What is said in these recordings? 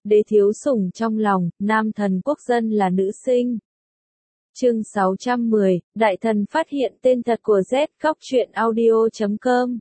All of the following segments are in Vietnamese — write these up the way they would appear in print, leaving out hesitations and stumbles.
đế thiếu sủng trong lòng, nam thần quốc dân là nữ sinh. Chương 610, Đại thần phát hiện tên thật của Z, góc truyện audio.com.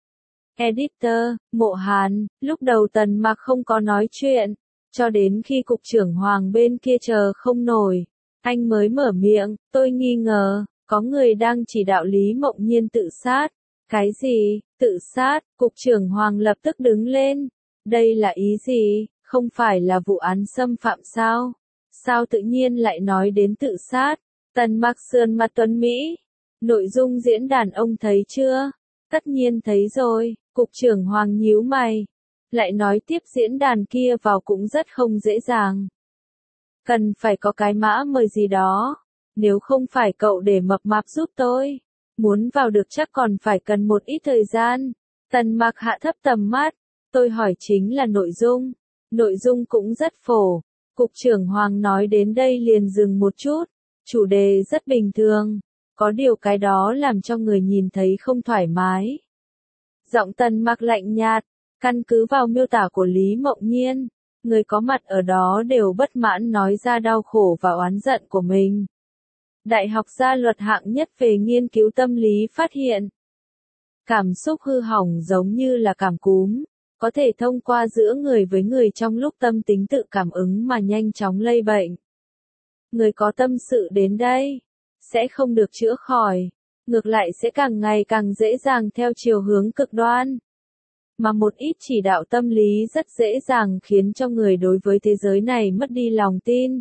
Editor, Mộ Hàn, lúc đầu Tần Mặc không có nói chuyện, cho đến khi cục trưởng Hoàng bên kia chờ không nổi, anh mới mở miệng, tôi nghi ngờ, có người đang chỉ đạo Lý Mộng Nhiên tự sát. Cái gì, tự sát, cục trưởng Hoàng lập tức đứng lên, đây là ý gì, không phải là vụ án xâm phạm sao? Sao tự nhiên lại nói đến tự sát? Tần Mặc sườn mặt tuấn Mỹ, nội dung diễn đàn ông thấy chưa? Tất nhiên thấy rồi, cục trưởng Hoàng nhíu mày, lại nói tiếp diễn đàn kia vào cũng rất không dễ dàng. Cần phải có cái mã mời gì đó, nếu không phải cậu để mập mạp giúp tôi, muốn vào được chắc còn phải cần một ít thời gian. Tần Mặc hạ thấp tầm mắt, tôi hỏi chính là nội dung cũng rất phổ. Cục trưởng Hoàng nói đến đây liền dừng một chút, chủ đề rất bình thường, có điều cái đó làm cho người nhìn thấy không thoải mái. Giọng Tần Mặc lạnh nhạt, căn cứ vào miêu tả của Lý Mộng Nhiên, người có mặt ở đó đều bất mãn nói ra đau khổ và oán giận của mình. Đại học gia luật hạng nhất về nghiên cứu tâm lý phát hiện, cảm xúc hư hỏng giống như là cảm cúm, có thể thông qua giữa người với người trong lúc tâm tính tự cảm ứng mà nhanh chóng lây bệnh. Người có tâm sự đến đây, sẽ không được chữa khỏi, ngược lại sẽ càng ngày càng dễ dàng theo chiều hướng cực đoan. Mà một ít chỉ đạo tâm lý rất dễ dàng khiến cho người đối với thế giới này mất đi lòng tin.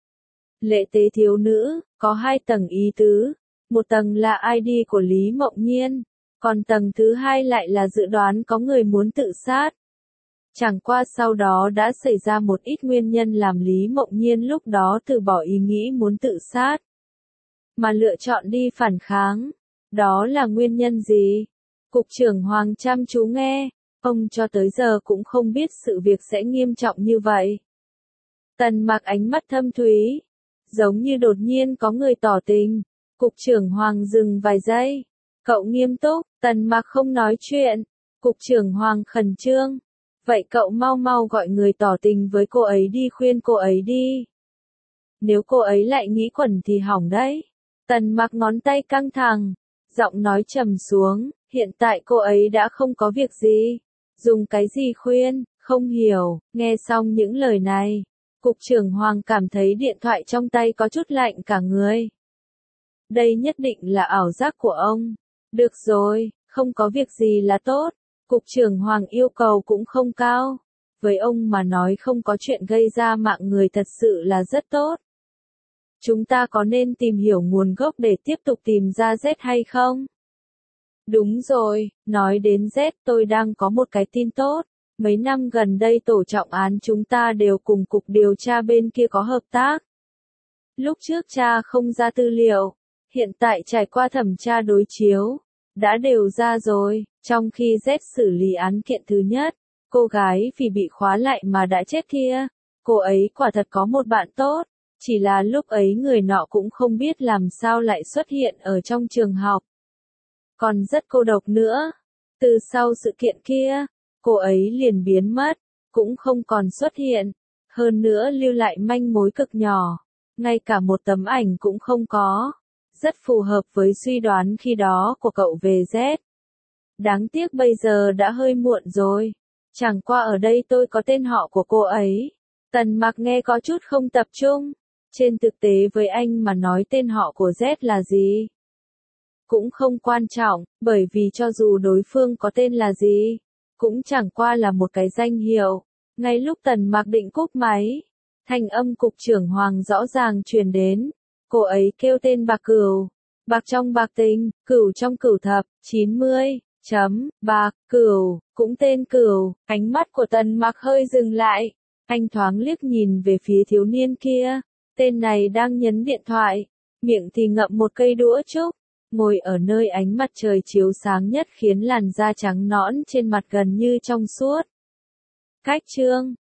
Lệ tế thiếu nữ, có hai tầng ý tứ, một tầng là ID của Lý Mộng Nhiên, còn tầng thứ hai lại là dự đoán có người muốn tự sát. Chẳng qua sau đó đã xảy ra một ít nguyên nhân làm Lý Mộng Nhiên lúc đó từ bỏ ý nghĩ muốn tự sát, mà lựa chọn đi phản kháng. Đó là nguyên nhân gì? Cục trưởng Hoàng chăm chú nghe, ông cho tới giờ cũng không biết sự việc sẽ nghiêm trọng như vậy. Tần Mặc ánh mắt thâm thúy, giống như đột nhiên có người tỏ tình. Cục trưởng Hoàng dừng vài giây, cậu nghiêm túc. Tần Mặc không nói chuyện. Cục trưởng Hoàng khẩn trương, vậy cậu mau mau gọi người tỏ tình với cô ấy đi, khuyên cô ấy đi. Nếu cô ấy lại nghĩ quẩn thì hỏng đấy. Tần Mặc ngón tay căng thẳng, giọng nói trầm xuống, hiện tại cô ấy đã không có việc gì. Dùng cái gì khuyên, không hiểu. Nghe xong những lời này, cục trưởng Hoàng cảm thấy điện thoại trong tay có chút lạnh cả người. Đây nhất định là ảo giác của ông. Được rồi, không có việc gì là tốt. Cục trưởng Hoàng yêu cầu cũng không cao. Với ông mà nói không có chuyện gây ra mạng người thật sự là rất tốt. Chúng ta có nên tìm hiểu nguồn gốc để tiếp tục tìm ra Z hay không? Đúng rồi, nói đến Z tôi đang có một cái tin tốt. Mấy năm gần đây tổ trọng án chúng ta đều cùng cục điều tra bên kia có hợp tác. Lúc trước tra không ra tư liệu, hiện tại trải qua thẩm tra đối chiếu, đã đều ra rồi. Trong khi Z xử lý án kiện thứ nhất, cô gái vì bị khóa lại mà đã chết kia, cô ấy quả thật có một bạn tốt, chỉ là lúc ấy người nọ cũng không biết làm sao lại xuất hiện ở trong trường học. Còn rất cô độc nữa. Từ sau sự kiện kia, cô ấy liền biến mất, cũng không còn xuất hiện, hơn nữa lưu lại manh mối cực nhỏ, ngay cả một tấm ảnh cũng không có. Rất phù hợp với suy đoán khi đó của cậu về Z. Đáng tiếc bây giờ đã hơi muộn rồi. Chẳng qua ở đây tôi có tên họ của cô ấy. Tần Mặc nghe có chút không tập trung. Trên thực tế với anh mà nói tên họ của Z là gì cũng không quan trọng, bởi vì cho dù đối phương có tên là gì, cũng chẳng qua là một cái danh hiệu. Ngay lúc Tần Mặc định cúp máy, thanh âm cục trưởng Hoàng rõ ràng truyền đến. Cô ấy kêu tên Bạc Cửu. Bạc trong bạc tình, Cửu trong Cửu thập, 90, Bạc, Cửu, cũng tên Cửu. Ánh mắt của Tần Mặc hơi dừng lại. Anh thoáng liếc nhìn về phía thiếu niên kia. Tên này đang nhấn điện thoại, miệng thì ngậm một cây đũa trúc, ngồi ở nơi ánh mặt trời chiếu sáng nhất khiến làn da trắng nõn trên mặt gần như trong suốt. Cách chương